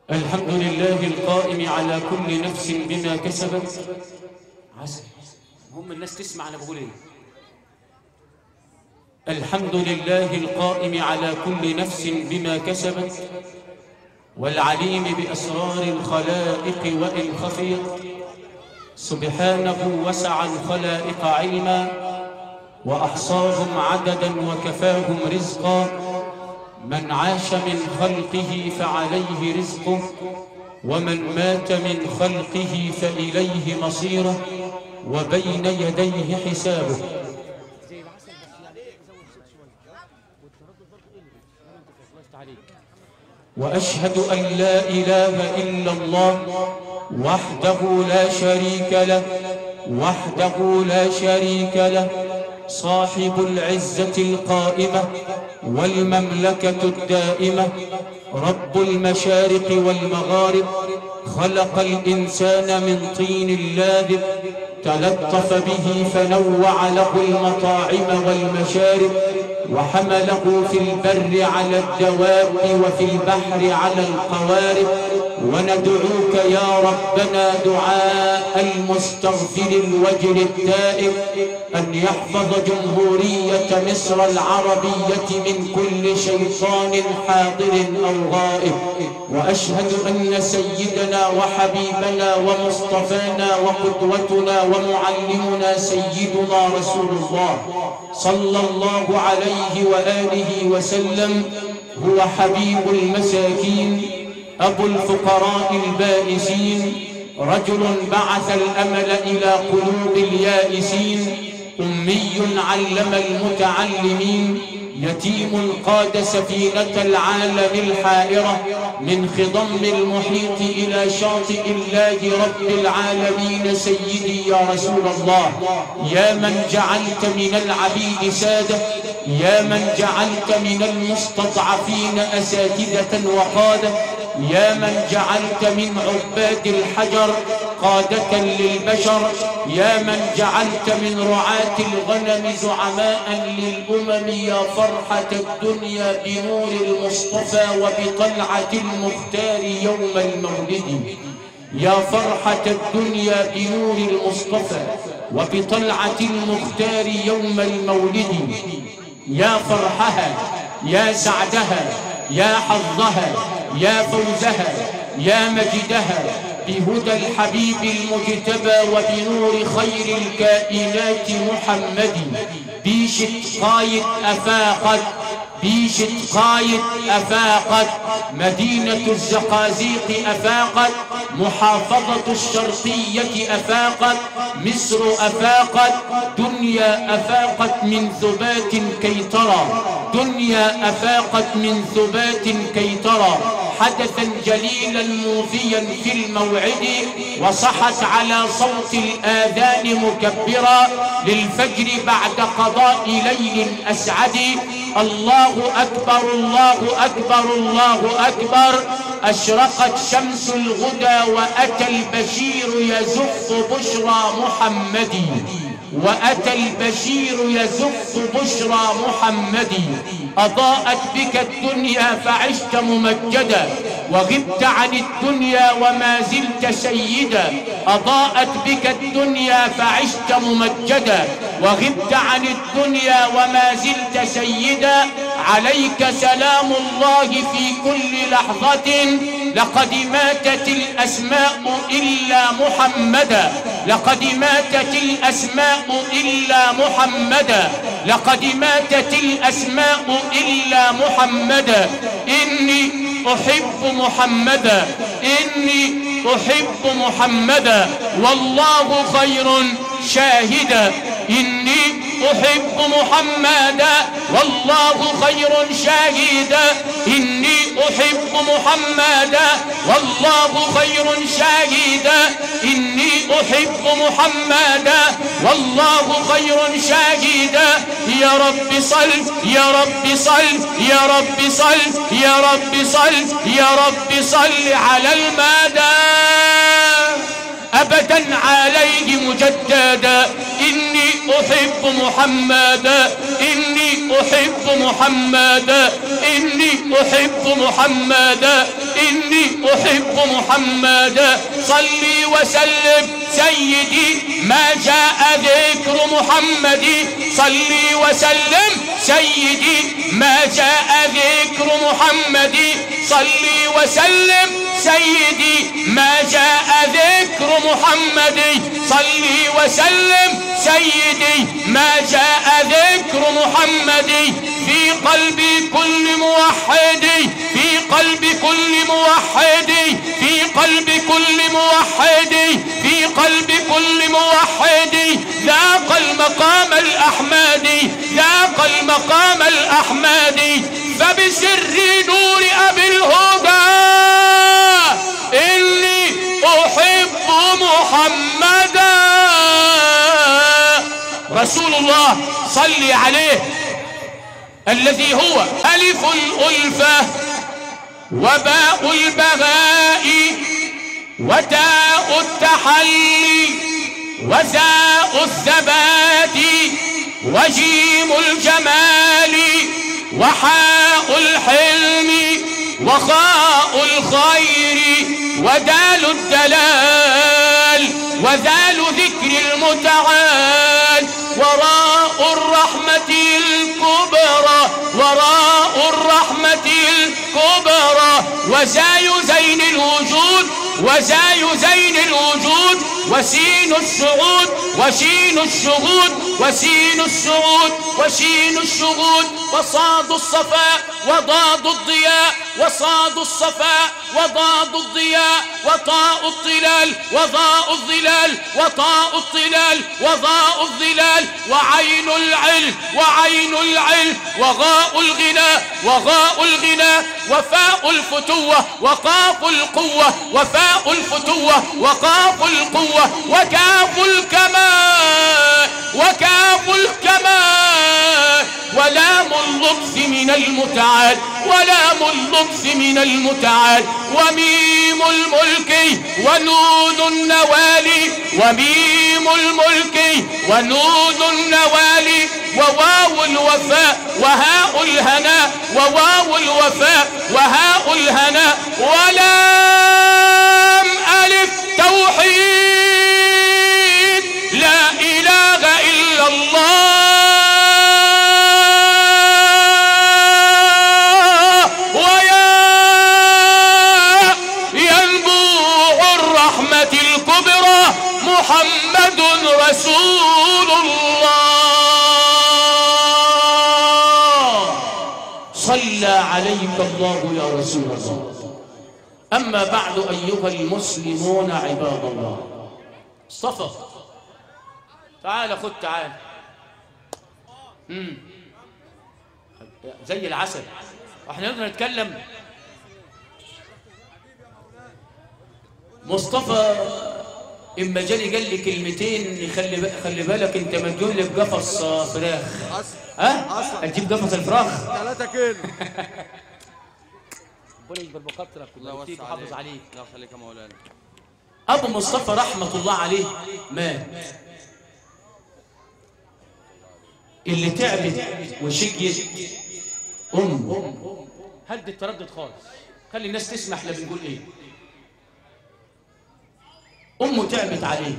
الحمد لله القائم على كل نفس بما كسبت. عسل هم الناس تسمع أنا بقول إيه. الحمد لله القائم على كل نفس بما كسبت، والعليم بأسرار الخلائق وإن خفيت. سبحانه وسع الخلائق علما، وأحصاهم عددا وكفاهم رزقا. من عاش من خلقه فعليه رزقه، ومن مات من خلقه فإليه مصيره، وبين يديه حسابه. وأشهد أن لا إله إلا الله وحده لا شريك له، وحده لا شريك له، صاحب العزة القائمة والمملكة الدائمة، رب المشارق والمغارب. خلق الإنسان من طين لاذب، تلطف به فنوع له المطاعم والمشارب، وحمله في البر على الدواب وفي البحر على القوارب. وندعوك يا ربنا دعاء المستغفر الوجل التائب أن يحفظ جمهورية مصر العربية من كل شيطان حاضر أو غائب. وأشهد أن سيدنا وحبيبنا ومصطفانا وقدوتنا ومعلمنا سيدنا رسول الله صلى الله عليه وآله وسلم هو حبيب المساكين، أبو الفقراء البائسين، رجل بعث الأمل إلى قلوب اليائسين، أمي علم المتعلمين، يتيم قاد سفينة العالم الحائرة من خضم المحيط إلى شاطئ الله رب العالمين. سيدي يا رسول الله، يا من جعلت من العبيد سادة، يا من جعلت من المستضعفين أساتذة وقادة، يا من جعلت من عباد الحجر قادة للبشر، يا من جعلت من رعاة الغنم زعماء للأمم. يا فرحة الدنيا بنور المصطفى وبطلعة المختار يوم المولد، يا فرحة الدنيا بنور المصطفى وبطلعة المختار يوم المولد. يا فرحها، يا سعدها، يا حظها، يا فوزها، يا مجدها بهدى الحبيب المجتبى وبنور خير الكائنات محمد. بيشت قايد أفاقت، بيشت قايد أفاقت، مدينة الزقازيق أفاقت، محافظة الشرقية أفاقت، مصر أفاقت، دنيا أفاقت من ثبات كي ترى، دنيا أفاقت من ثبات كي ترى حدثا جليلا موفيا في الموعد. وصحت على صوت الآذان مكبرا للفجر بعد قضاء ليل أسعد. الله أكبر، الله أكبر، الله أكبر. أشرقت شمس الغدى وأتى البشير يزف بشرى محمد، وأتى البشير يزف بشرى محمد. أضاءت بك الدنيا فعشت ممجدا، وغبت عن الدنيا وما زلت سيدا. أضاءت بك الدنيا فعشت ممجدا، وغبت عن الدنيا وما زلت سيدا. عليك سلام الله في كل لحظة. لقد ماتت الأسماء إلا محمدا، لقد ماتت الأسماء إلا محمدا، لقد ماتت الأسماء إلا محمدا. إني أحب محمدا، إني أحب محمدا، والله خير شاهدا. إني أحب محمدا والله خير شاهدا، إني أحب محمدا والله خير شاهدا، إني أحب محمدا والله خير شاهدا. يا رب صل، يا رب صل، يا رب صل، يا رب صل، يا رب صل على المدى أبدا عليه مجددا. إني أحب محمدا، إني أحب محمدا، إني أحب محمدا، إني أحب محمدا صلي وسلم سيدي ما جاء ذكر محمد صلي وسلم سيدي ما جاء ذكر محمد صلي وسلم سيدي ما جاء ذكر محمد صلي وسلم سيدي ما جاء ذكر محمد في قلب كل موحد في قلب كل موحد في قلب كل موحد في قلب كل موحد ذاق المقام الأحمدي ذاق المقام الأحمدي فبسر نور أبي الهدى إني أحب محمدا رسول الله صلي عليه الذي هو ألف الألفة وباء البهاء وتاء التحلي وزاء الثبات وجيم الجمال وحاء الحلم وخاء الخير ودال الدلال وذال ذكر المتعال وراء الرحمة الكبرى وراء الرحمة الكبرى وزاي زين الوجود وزاي زين الوجود وسين الشهود وشين الشهود وسين الشهود وشين الشهود وصاد الصفاء وضاد الضياء وصاد الصفاء وضاد الضياء وطاء الظلال وضاء الظلال وطاء الظلال وضاء الظلال وعين العلم وعين العلم وغاء الغنى وغاء الغنى وفاء الفتوة وقاف القوة وفاء الفتوة وقاف القوة وكاف الكمال وكاف الكمال ولام اللطف من المتعال ولام اللطف من المتعال وميم الملك ونون النوالي وميم الملك ونون النوالي وواو الوفاء وهاء الهناء وواو الوفاء وهاء الهناء ولام ألف توحيد لا إله إلا الله محمد رسول الله صلى عليك الله يا رسول الله. أما بعد أيها المسلمون عباد الله مصطفى تعال خد تعال زي العسل احنا نقدر نتكلم مصطفى إما جالي قال لي كلمتين خلي بالك أنت مديون لي بقفص فراخ ها؟ هتجيب قفص الفراخ 3 كيلو ربنا يجبر بخاطرك ويديك ويحافظ عليك. الله يخليك يا مولانا. أبو مصطفى رحمة الله عليه مات. اللي تعبت وشقيت هد التردد خالص خلي الناس تسمع احنا بنقول ايه. أمه تعبت عليه.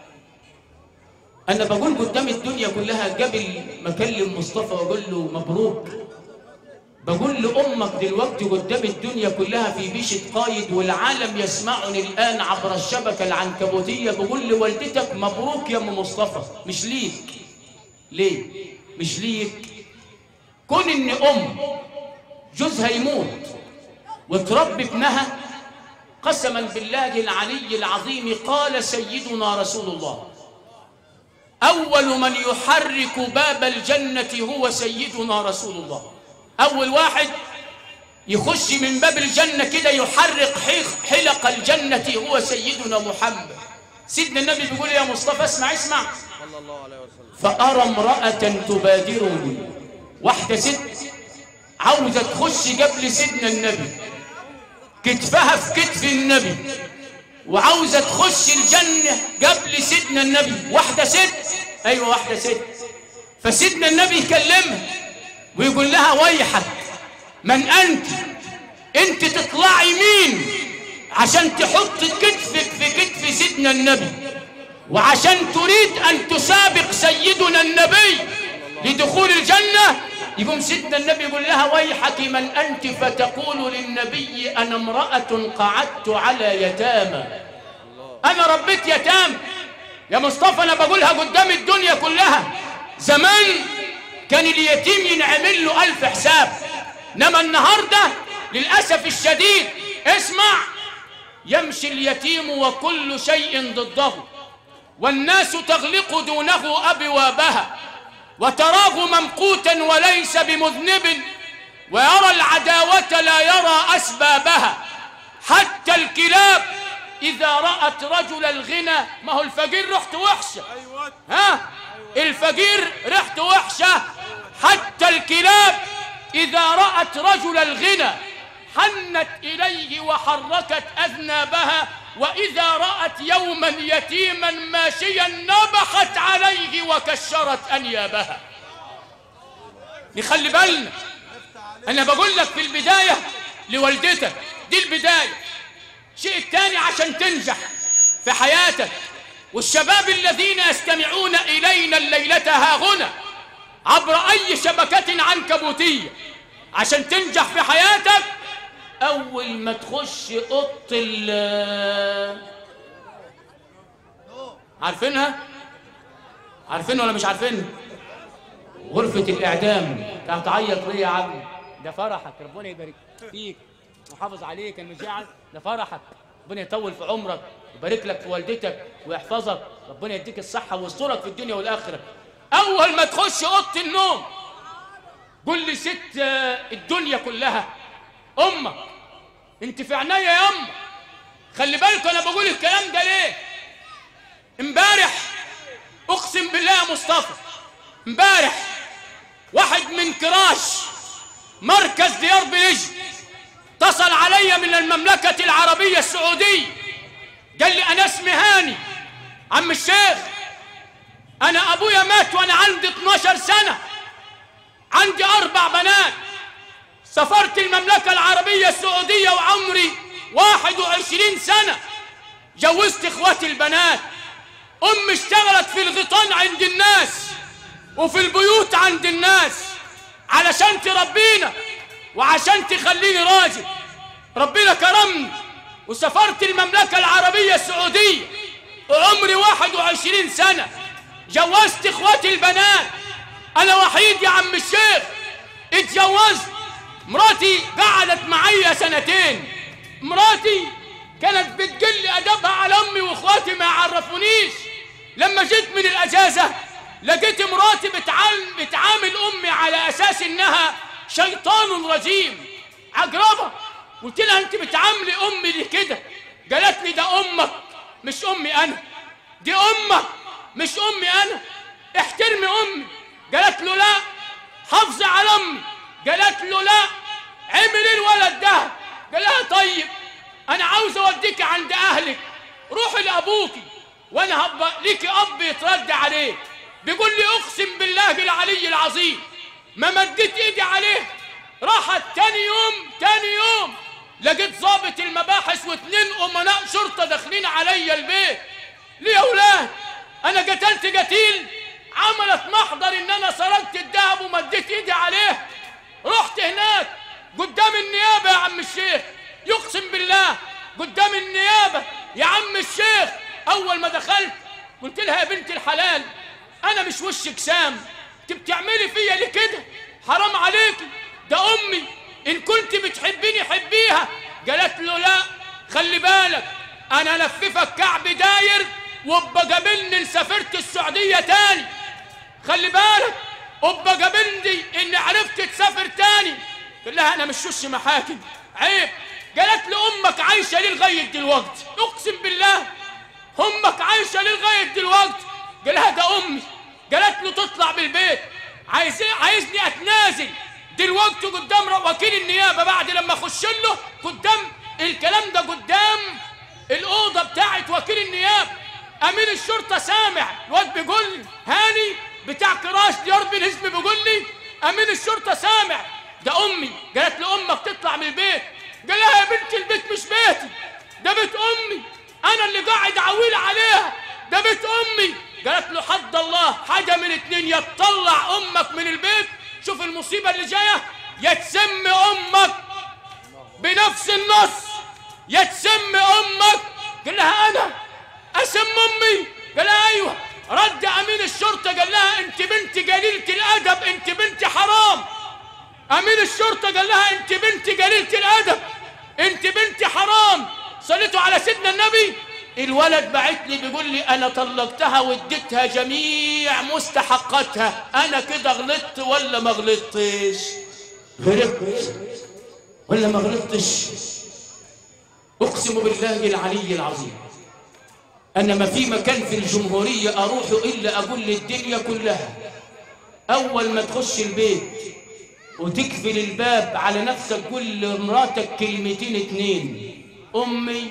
أنا بقول قدام الدنيا كلها قبل ما أكلم مصطفى وأقول له مبروك، بقول لأمك دلوقتي قدام الدنيا كلها في بيشة قايد والعالم يسمعني الآن عبر الشبكة العنكبوتية، بقول لوالدتك مبروك يا أم مصطفى، مش ليك. ليه؟ مش ليك. كون إن أم جوزها يموت وتربي ابنها قسما بالله العلي العظيم قال سيدنا رسول الله أول من يحرك باب الجنة هو سيدنا رسول الله. أول واحد يخش من باب الجنة كده يحرك حلق الجنة هو سيدنا محمد. سيدنا النبي بيقول يا مصطفى اسمع صلى الله عليه وسلم. فأرى امرأة تبادرني، واحدة ست عاوزة تخش قبل سيدنا النبي، كتفها في كتف النبي وعاوزة تخش الجنة قبل سيدنا النبي. واحدة ست، أيوة واحدة ست. فسيدنا النبي يكلمها ويقول لها ويحك من أنت؟ انت تطلعي مين عشان تحط كتفك في كتف سيدنا النبي، وعشان تريد ان تسابق سيدنا النبي لدخول الجنة؟ يقوم سيدنا النبي يقول لها ويحك من أنت، فتقول للنبي أنا امرأة قعدت على يتامى، أنا ربيت يتام يا مصطفى. أنا بقولها قدام الدنيا كلها. زمان كان اليتيم ينعمل له 1000 حساب، إنما النهاردة للأسف الشديد اسمع، يمشي اليتيم وكل شيء ضده، والناس تغلق دونه أبوابها، وتراه ممقوتا وليس بمذنب، ويرى العداوة لا يرى أسبابها، حتى الكلاب إذا رأت رجل الغنى، ما هو الفقير ريحته وحشة، ها الفقير ريحته وحشة، حتى الكلاب إذا رأت رجل الغنى حنت إليه وحركت أذنابها، وإذا رأت يوما يتيما ماشيا نبخت عليه وكشرت أنيابها. نخلي بالنا، أنا بقول لك في البداية لوالدتك، دي البداية. شيء الثاني عشان تنجح في حياتك، والشباب الذين يستمعون إلينا الليلة هاهنا عبر أي شبكة عنكبوتية، عشان تنجح في حياتك أول ما تخش أوضة عارفينها؟ عارفين ولا مش عارفين؟ غرفة الإعدام. أنت هتعيط ليه يا عم؟ ده فرحك، ربنا يبارك فيك ويحافظ عليك المذيع، ده فرحك، ربنا يطول في عمرك ويبارك لك في والدتك ويحفظك، ربنا يديك الصحة ويسترك في الدنيا والآخرة. أول ما تخش أوضة النوم قول لي ست الدنيا كلها أمك، أنت في عناية يا أمك. خلي بالك أنا بقول الكلام ده ليه؟ امبارح أقسم بالله يا مصطفى، امبارح واحد من كراش مركز ديار بلج اتصل علي من المملكة العربية السعودية، قال لي أنا اسمي هاني عم الشيخ، أنا أبويا مات وأنا عندي 12 سنة، عندي 4 بنات، سافرت المملكة العربية السعودية وعمري 21 سنة، جوزت إخواتي البنات، أمي اشتغلت في الغيطان عند الناس وفي البيوت عند الناس علشان تربينا وعشان تخليني راجل. ربنا كرمني وسافرت المملكة العربية السعودية وعمري 21 سنة، جوزت إخواتي البنات، أنا وحيد يا عم الشيخ، اتجوزت. مراتي قعدت معايا 2 سنين، مراتي كانت بتقل أدبها على أمي وإخواتي ما يعرفونيش. لما جيت من الأجازة لقيت مراتي بتعامل أمي على أساس إنها شيطان رجيم، عقربة. قلت لها أنت بتعاملي أمي ليه كده؟ قالت لي ده أمك مش أمي أنا، دي أمك مش أمي أنا، احترمي أمي. قالت له لا، حافظي على أمي. قالت له لا، عمل الولد ده. قال لها طيب أنا عاوز أوديكي عند أهلك، روحي لأبوكي وأنا هبقى ليكي أب يترد عليه. بيقول لي أقسم بالله العلي العظيم ما مديت إيدي عليه. راحت تاني يوم لقيت ضابط المباحث و2 أمناء شرطة داخلين عليا البيت. ليه يا أولاد؟ أنا قتلت قتيل؟ عملت محضر إن أنا سرقت الذهب ومديت إيدي عليه. رحت هناك قدام النيابة يا عم الشيخ، يقسم بالله قدام النيابة يا عم الشيخ. أول ما دخلت قلت لها يا بنت الحلال أنا مش وشك سام، أنت بتعملي فيا ليه كده؟ حرام عليكي، ده أمي، إن كنت بتحبيني حبيها. قالت له لا، خلي بالك أنا لففك كعب داير وابقى قابلني إن سافرت السعودية تاني، خلي بالك ابقى قابلني إن عرفت تسافر تاني. قال لها أنا مش وش محاكم، عيب. قالت له أمك عايشة ليه لغاية دلوقتي؟ أقسم بالله أمك عايشة ليه لغاية دلوقتي؟ قال لها ده أمي. قالت له تطلع بالبيت، عايزني أتنازل دلوقتي قدام وكيل النيابة بعد لما أخش له قدام الكلام ده قدام الأوضة بتاعت وكيل النيابة. أمين الشرطة سامع، الواد بيقول لي هاني بتاع كراش ديار بلج بيقول لي أمين الشرطة سامع، ده أمي. قالت له أمك تطلع من البيت. قال المصيبة اللي جاية، يا تسمي أمك بنفس النص، يا تسمي أمك. قال لها أنا أسم أمي؟ قال لها أيوه. رد أمين الشرطة قال لها أنت بنت قليلة الأدب، أنت بنت حرام. أمين الشرطة قال لها أنت بنت قليلة الأدب، أنت بنت حرام. صليتوا على سيدنا النبي. الولد بعت لي بيقول لي أنا طلقتها واديتها جميع مستحقاتها، أنا كده غلطت ولا ما غلطتش؟ غلطت ولا ما غلطتش؟ أقسم بالله العلي العظيم أنا ما في مكان في الجمهورية أروح إلا أقول للدنيا كلها، أول ما تخش البيت وتقفل الباب على نفسك قول لمراتك كلمتين اتنين: أمي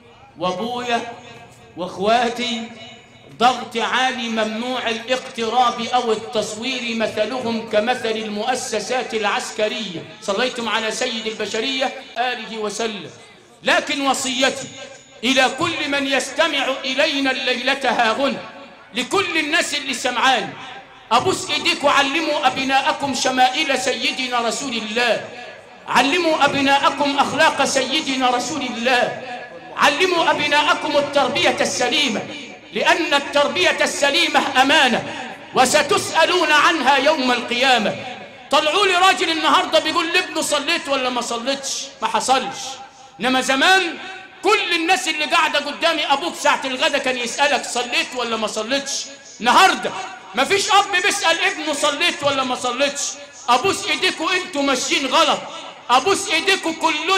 وأبويا وأخواتي، ضغط عالي، ممنوع الاقتراب أو التصوير، مثلهم كمثل المؤسسات العسكرية. صليتم على سيد البشرية آله وسلم. لكن وصيتي إلى كل من يستمع إلينا الليلة هاهنا، لكل الناس اللي سمعان، أبوس إيديك وعلموا أبناءكم شمائل سيدنا رسول الله، علموا أبناءكم أخلاق سيدنا رسول الله، علموا أبناءكم التربية السليمة، لأن التربية السليمة أمانة وستسألون عنها يوم القيامة. طلعوا لي راجل النهاردة بيقول لابنه صليت ولا ما صليتش؟ ما حصلش. إنما زمان كل الناس اللي قاعدة قدامي أبوك ساعة الغدا كان يسألك صليت ولا ما صليتش. النهاردة مفيش أب بيسأل ابنه صليت ولا ما صليتش. أبوس إيديكوا أنتوا ماشيين غلط، أبوس إيديكوا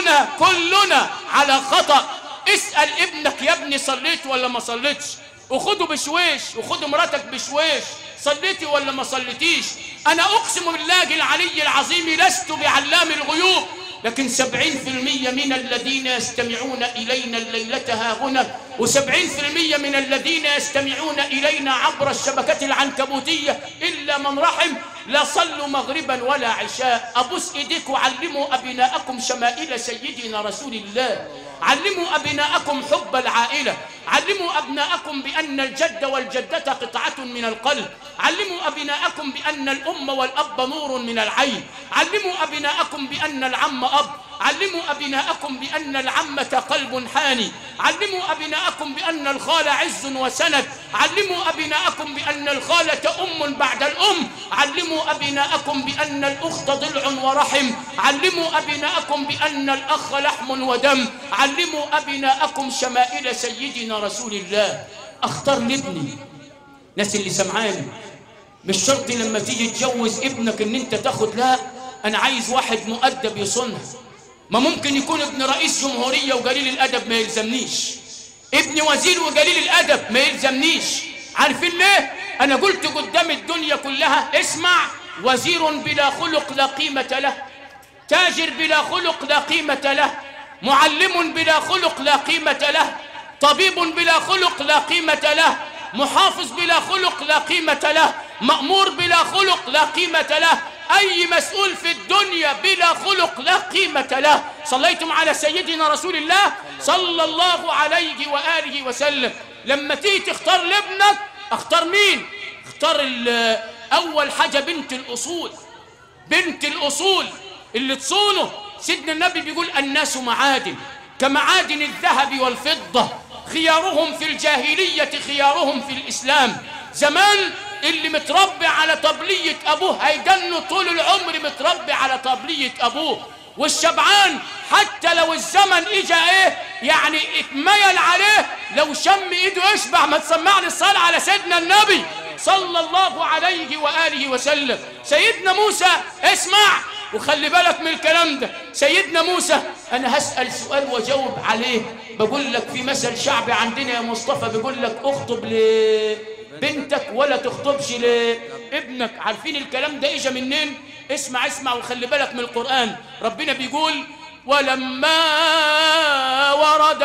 كلنا على خطأ. اسأل ابنك يا ابني صليت ولا ما صليتش، وخده بشويش وخده مراتك بشويش، صليتي ولا ما صليتيش. أنا أقسم بالله العلي العظيم لست بعلام الغيوب، لكن 70% من الذين يستمعون إلينا الليلة هاهنا، و70% من الذين يستمعون إلينا عبر الشبكة العنكبوتية إلا من رحم لا صلوا مغربا ولا عشاء. أبوس إيديك وعلموا أبناءكم شمائل سيدنا رسول الله، علموا أبناءكم حب العائلة، علموا أبناءكم بأن الجد والجدة قطعة من القلب، علموا أبناءكم بأن الأم والأب نور من العين، علموا أبناءكم بأن العم أب، علموا أبناءكم بأن العمة قلب حاني، علموا أبناءكم بأن الخال عز وسند، علموا أبناءكم بأن الخالة أم بعد الأم، علموا أبناءكم بأن الأخت ضلع ورحم، علموا أبناءكم بأن الأخ لحم ودم، علموا أبناءكم شمائل سيدنا رسول الله. أختار لابني ناس اللي سمعاني، مش شرط لما تيجي تجوز ابنك ان انت تاخد، لا، انا عايز واحد مؤدب يصونها. ما ممكن يكون ابن رئيس جمهورية وقليل الأدب ما يلزمنيش، ابن وزير وقليل الأدب ما يلزمنيش. عارفين ليه؟ أنا قلت قدام الدنيا كلها اسمع: وزير بلا خلق لا قيمة له، تاجر بلا خلق لا قيمة له، معلم بلا خلق لا قيمة له، طبيب بلا خلق لا قيمة له، محافظ بلا خلق لا قيمة له، مأمور بلا خلق لا قيمة له، أي مسؤول في الدنيا بلا خلق لا قيمة له. صليتم على سيدنا رسول الله صلى الله عليه وآله وسلم. لما تيجي تختار لابنك اختار مين؟ اختار أول حاجة بنت الأصول، بنت الأصول اللي تصونه. سيدنا النبي بيقول الناس معادن كمعادن الذهب والفضة، خيارهم في الجاهلية خيارهم في الإسلام. زمان اللي متربي على طبلية أبوه هيدنه طول العمر متربي على طبلية أبوه، والشبعان حتى لو الزمن إجا يعني اتميل عليه، لو شم إيده يشبع. ما تسمعني الصلاة على سيدنا النبي صلى الله عليه وآله وسلم. سيدنا موسى اسمع وخلي بالك من الكلام ده. سيدنا موسى أنا هسأل سؤال وجاوب عليه. بقول لك في مثل شعبي عندنا يا مصطفى بيقول لك اخطب لبنتك ولا تخطبش لابنك. عارفين الكلام ده إجا منين؟ اسمع وخلي بالك من القرآن. ربنا بيقول ولما ورد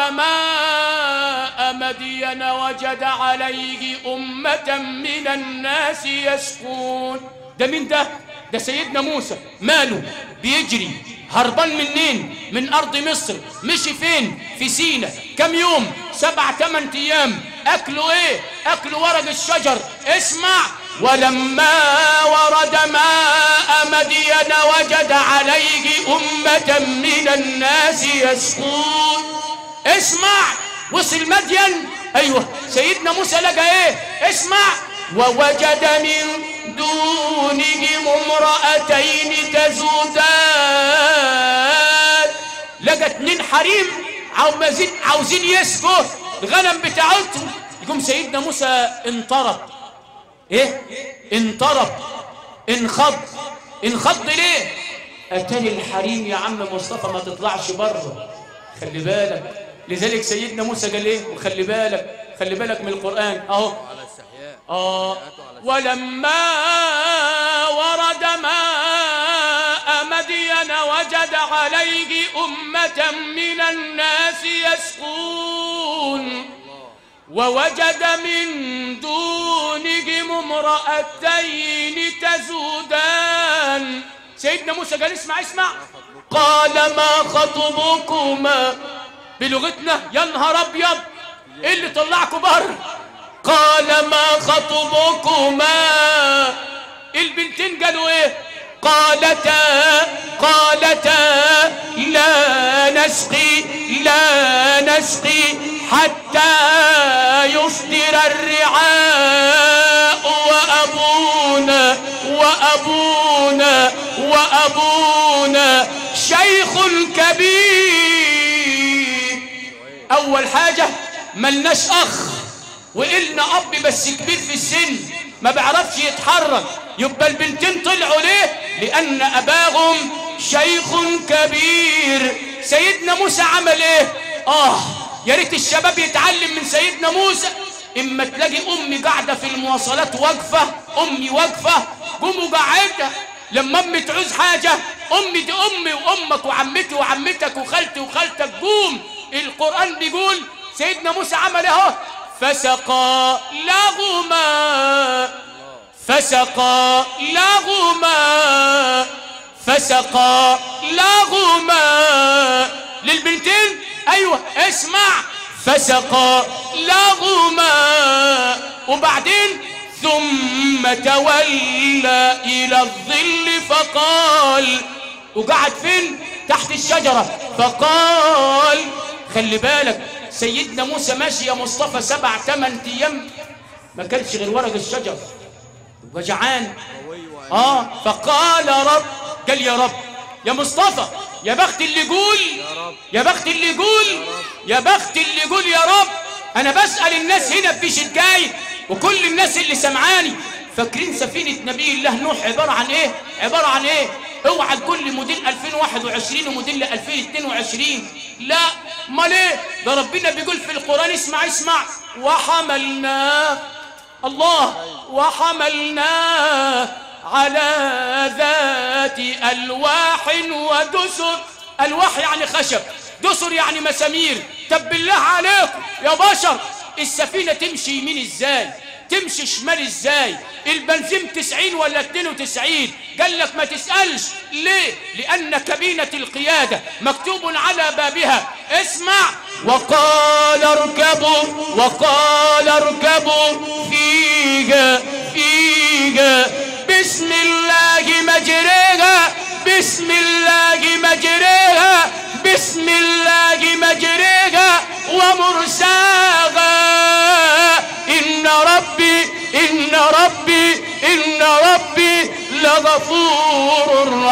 ماء مدين وجد عليه أمة من الناس يسقون. ده مين ده؟ ده سيدنا موسى. ماله؟ بيجري هربان منين؟ من أرض مصر. مشي فين؟ في سينا. كم يوم؟ 7-8 أيام. أكلوا إيه؟ أكلوا ورق الشجر. اسمع ولما ورد ماء مدين وجد عليه أمة من الناس يسقون. اسمع، وصل مدين، ايوه سيدنا موسى لقى ايه؟ اسمع، ووجد من دونهم امرأتين تزودان. لقى 2 حريم عاوزين يسقوا الغنم بتاعتهم. يقوم سيدنا موسى انطرب. ايه؟ انطرب، انخض ليه؟ اتاني الحريم يا عم مصطفى، ما تطلعش بره، خلي بالك. لذلك سيدنا موسى قال ايه؟ وخلي بالك من القرآن اهو. ولما ورد ماء مدين وجد عليه أمة من الناس يسقون ووجد من دونهم امرأتين تزودان. سيدنا موسى قال اسمع، قال ما خطبكما، بلغتنا يا نهار ابيض ايه اللي طلعكوا بره؟ قال ما خطبكما، البنتين قالوا ايه؟ قالتا لا نسقي حتى يصدر الرعاء وأبونا شيخ كبير. أول حاجة ملناش أخ، وإلنا أب بس كبير في السن ما بيعرفش يتحرك. يبقى البنتين طلعوا ليه؟ لأن أباهم شيخ كبير. سيدنا موسى عمل إيه؟ يا ريت الشباب يتعلم من سيدنا موسى. إما تلاقي أمي قاعدة في المواصلات واقفة، أمي واقفة، قوموا قاعدة. لما أمي تعوز حاجة، أمي دي أمي وأمك وعمتي وعمتك وخالتي وخالتك، قوم. القرآن بيقول سيدنا موسى عمل إيه؟ فسقى لهما للبنتين. ايوه اسمع، فسقى لهما، وبعدين ثم تولى الى الظل فقال، وقعد فين؟ تحت الشجرة. فقال، خلي بالك سيدنا موسى ماشي يا مصطفى 7-8 ايام ما كانش غير ورق الشجر وجعان. فقال قال يا رب يا مصطفى، يا بخت اللي يقول يا رب. انا بسأل الناس هنا في شداي وكل الناس اللي سمعاني، فاكرين سفينة نبي الله نوح عبارة عن ايه؟ اوعى كل موديل 2021 وموديل 2022، لا امال ايه؟ ده ربنا بيقول في القرآن، اسمع، وحملناه على ذات ألواح ودسر. ألواح يعني خشب، دسر يعني مسامير. طب بالله عليكم يا بشر، السفينة تمشي يمين ازاي؟ تمشي شمال ازاي؟ البنزين 90 ولا 92؟ قال لك ما تسألش. ليه؟ لأن كابينة القيادة مكتوب على بابها، اسمع، وقال اركبوا فيها بسم الله مجريها ومرساها إن ربي لغفور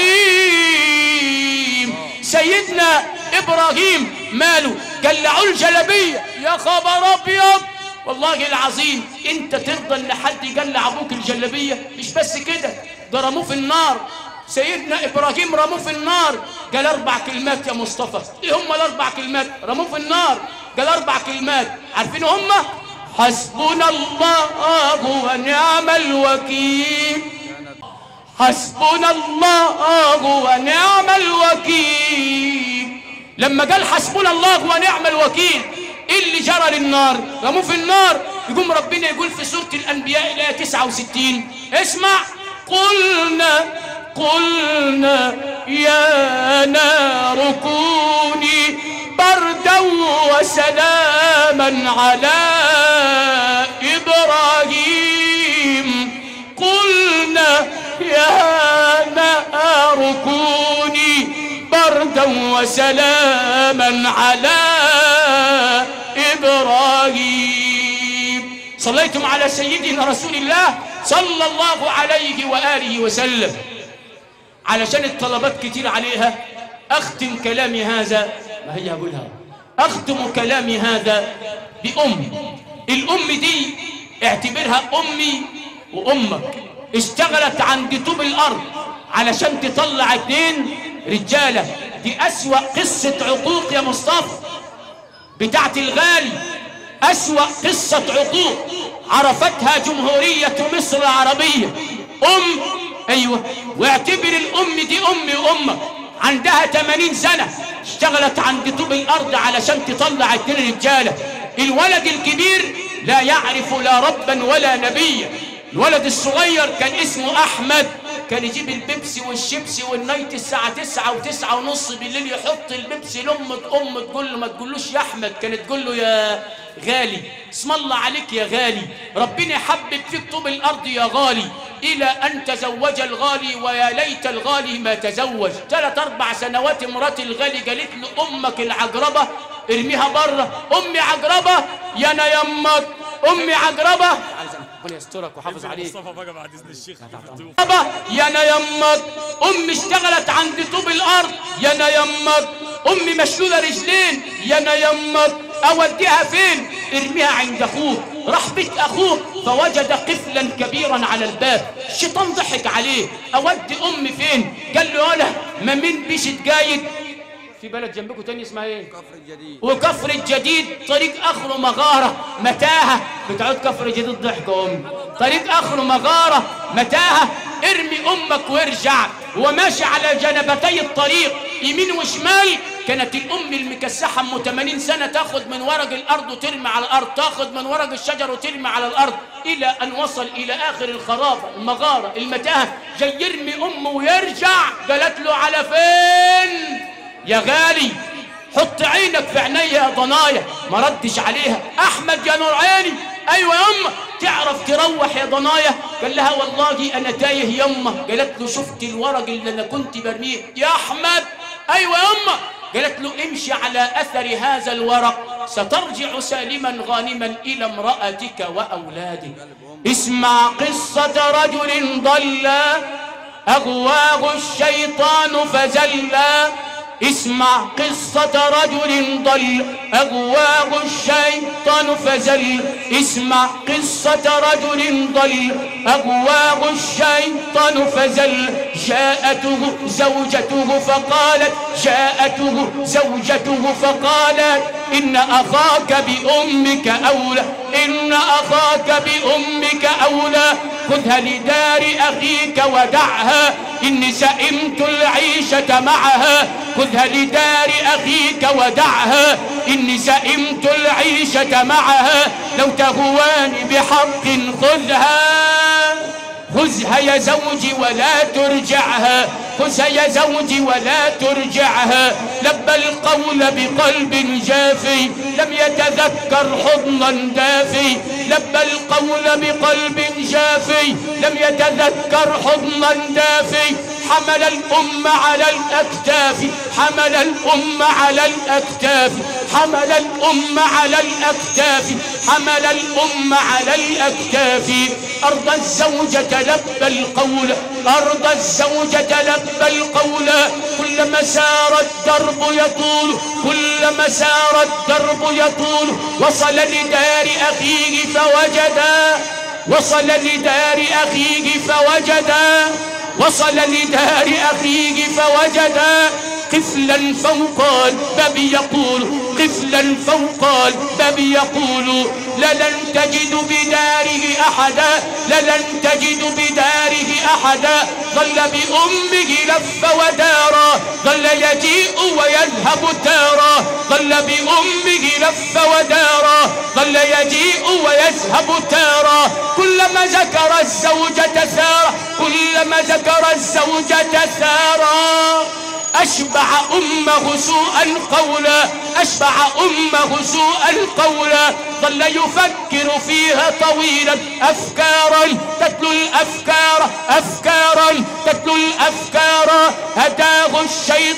رحيم. سيدنا إبراهيم ماله؟ قلعوا الجلبية. يا خبر أبيض، والله العظيم انت ترضى ان حد يقلع ابوك الجلبيه؟ مش بس كده، ده رموه في النار. سيدنا ابراهيم رموه في النار، قال 4 كلمات يا مصطفى. ايه هم ال4 كلمات؟ رموه في النار قال 4 كلمات، عارفين هم؟ حسبنا الله ونعم الوكيل. حسبنا الله ونعم الوكيل. لما قال حسبنا الله ونعم الوكيل، ايه اللي جرى للنار؟ رموه في النار. يقوم ربنا يقول في سورة الأنبياء الآية 69، اسمع، قلنا يا نار كوني بردا وسلاما على إبراهيم وسلاما على إبراهيم. صليتم على سيدنا رسول الله صلى الله عليه وآله وسلم. علشان الطلبات كتير عليها أختم كلامي هذا، ما هي أقولها، أختم كلامي هذا بأم. الأم دي اعتبرها أمي وأمك، اشتغلت عند طوب الأرض علشان تطلع 2 رجالة. دي أسوأ قصة عقوق يا مصطفى بتاعت الغالي، أسوأ قصة عقوق عرفتها جمهورية مصر العربية. أيوة، واعتبر الأم دي أمي وأمك، عندها 80 سنة اشتغلت عند طوب الأرض علشان تطلع 2 رجالة. الولد الكبير لا يعرف لا ربا ولا نبيا. الولد الصغير كان اسمه أحمد، كان يجيب البيبسي والشيبسي والنايت الساعة 9 و9:30 بالليل، يحط البيبسي لأمة تقول له ما تقولوش يا أحمد، كانت تقول له يا غالي، اسم الله عليك يا غالي، ربنا يحبب فيك طوب الأرض يا غالي، إلى أن تزوج الغالي ويا ليت الغالي ما تزوج. 3-4 سنوات مرات الغالي قالت له أمك العجربة ارميها بره. أمي عجربة يا أنا يمك، أمي عجربة، ربنا يسترك وحافظ عليك مصطفى بقى بعد إذن الشيخ، يا أنا يمك. أمي اشتغلت عند طوب الأرض يا أنا يمك. أمي مشلولة رجلين يا أنا يمك. أوديها فين؟ ارميها عند أخوك. راح بيت أخوك فوجد قفلا كبيرا على الباب. الشيطان ضحك عليه، أودي أمي فين؟ قال له أنا ما من بيشت قايد في بلد جنبكم تاني اسمها ايه؟ كفر الجديد. وكفر الجديد طريق اخره مغاره متاهه. بتعود كفر الجديد ضحك امي. طريق اخره مغاره متاهه، ارمي امك وارجع. وماشي على جنبتي الطريق يمين وشمال كانت الام المكسحه ام 80 سنه تاخذ من ورق الارض وترمي على الارض، تاخذ من ورق الشجر وترمي على الارض، الى ان وصل الى اخر الخرابه المغاره المتاهه. جاي يرمي امه ويرجع، قالت له على فين يا غالي؟ حط عينك في عينيا يا ضنايا. ما ردش عليها. احمد يا نور عيني. ايوه يا امه، تعرف تروح يا ضنايا؟ قال لها والله انا تايه يمه. قالت له شفت الورق اللي انا كنت برميه يا احمد؟ ايوه يا امه. قالت له امشي على اثر هذا الورق سترجع سالما غانما الى امراتك واولادك. اسمع قصه رجل ضل اغواه الشيطان فزلا. اسمع قصة رجل ضل أغواه الشيطان فزل. اسمع قصة رجل ضل أغواه الشيطان فزل. جاءته زوجته فقالت إن أخاك بأمك أولى، إن أخاك بأمك أولى، خذها لدار أخيك ودعها، إني سئمت العيشة معها. خذها لدار أخيك ودعها، إني سئمت العيشة معها. لو تهواني بحق خذها يا زوجي ولا ترجعها، خذها يا زوجي ولا ترجعها. لبى القول بقلب جافي لم يتذكر حضنا دافي. لبى القول بقلب جافي لم يتذكر حضنا دافي. حمل الأم على الأكتاف، حمل الأم على الأكتاف، حمل الأم على الأكتاف، حمل الأم على الأكتاف. أرضى الزوجة لبى القول، أرضى الزوجة لبى القول. كلما سار الدرب يطول، كلما سار الدرب يطول. وصل لدار أخيه فوجدا، وصل لدار أخيه فوجدا، وصل لدار أخيه فوجدا قفلا فوق الباب يقول، قفلا فوق الباب يقول. للن تجد بداره أحدا، للن تجد بداره أحدا. ظل بأمه لف ودارا، ظل يجيء ويذهب تارا. ظل بأمه لف ودارا، ظل يجيء ويذهب تارا. كلما ذكر الزوجة ثارا، كلما ذكر الزوجة ثارا. أشبع أمه سوءا قولا، أشبع أمه سوءا قولا. ظل يفكر فيها طويلا، أفكارا تتلو الأفكار، أفكارا تتلو الأفكار. هداه الشيطان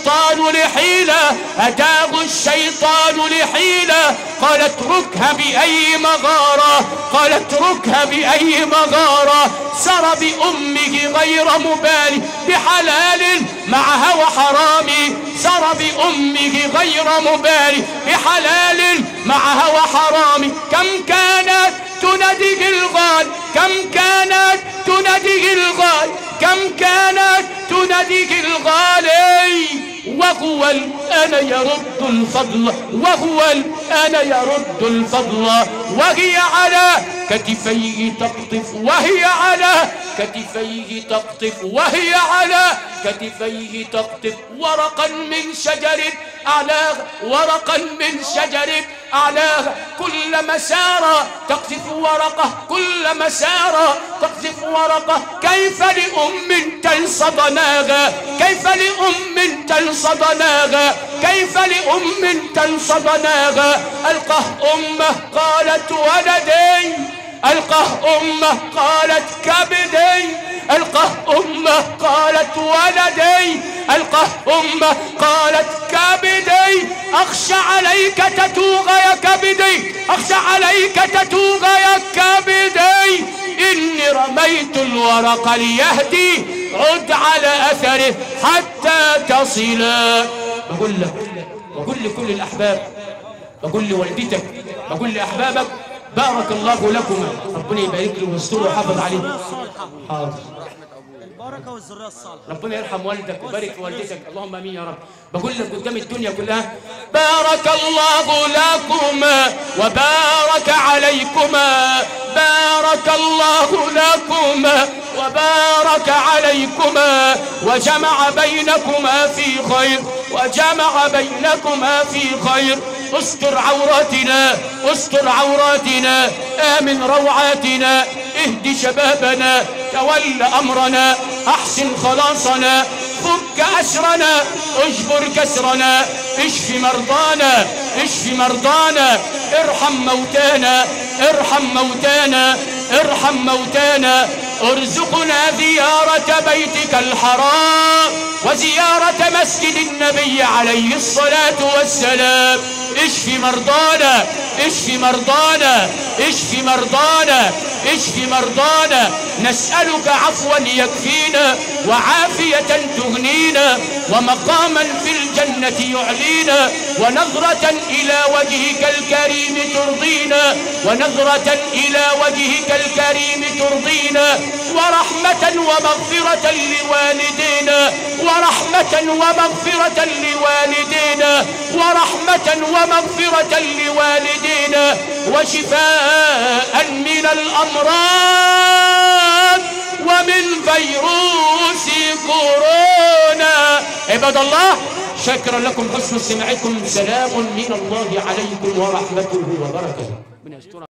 لحيلة أتاه الشيطان لحيلة قال اتركها بأي مغارة قال اتركها بأي مغارة سر بأمه غير مبالي بحلال معها وحرام سر بأمه غير مبالي بحلال معها وحرام كم كانت تناديه الغال كم كانت تناديه الغال كم كانت تناديه الغالي وهو الآن يرد الفضل وهو الآن يرد الفضل وهي على كتفيه تقطف وهي على كتفيه تقطف وهي على كتفيه تقطف ورقا من شجر أعلاه ورقا من شجر أعلاه كلما سار تقذف ورقة كلما سار تقذف ورقة كيف لأم تنسى ضناها كيف لأم تنسى ضناها كيف لأم تنسى ضناها ألقاه أمه قالت ولدي ألقاه أمه قالت كبدي ألقاه أمه قالت ولدي ألقاه أمه قالت كبدي أخشى عليك تتوغ يا كبدي أخشى عليك تتوغ يا كبدي إني رميت الورق ليهدي عد على أثره حتى تصلا بقول لكل الأحباب بقول لوالدتك بقول لأحبابك بارك الله لكما ربنا يبارك له ويستر ويحافظ عليه حاضر البركه والذريه الصالحه ربنا يرحم والدك ويبارك في والدتك اللهم امين يا رب بقول لك قدام الدنيا كلها بارك الله لكما وبارك عليكما بارك الله لكما وبارك عليكما وجمع بينكما في خير وجمع بينكما في خير استر عوراتنا استر عوراتنا آمن روعاتنا اهد شبابنا تول أمرنا أحسن خلاصنا فك أسرنا اجبر كسرنا اشف مرضانا اشف مرضانا ارحم موتانا ارحم موتانا ارحم موتانا ارزقنا زيارة بيتك الحرام وزيارة مسجد النبي عليه الصلاة والسلام اشف مرضانا اشف مرضانا اشف مرضانا اشف مرضانا نسألك عفوا يكفينا وعافية تغنينا ومقاما في الجنة يعلينا ونظرة إلى وجهك الكريم ترضينا ونظرة إلى وجهك الكريم ترضينا ورحمة ومغفرة لوالدينا ورحمة ومغفرة لوالدينا ورحمة ومغفرة لوالدينا وشفاء من الأمراض ومن فيروس كورونا عباد الله شكرا لكم حسن استماعكم سلام من الله عليكم ورحمته وبركاته.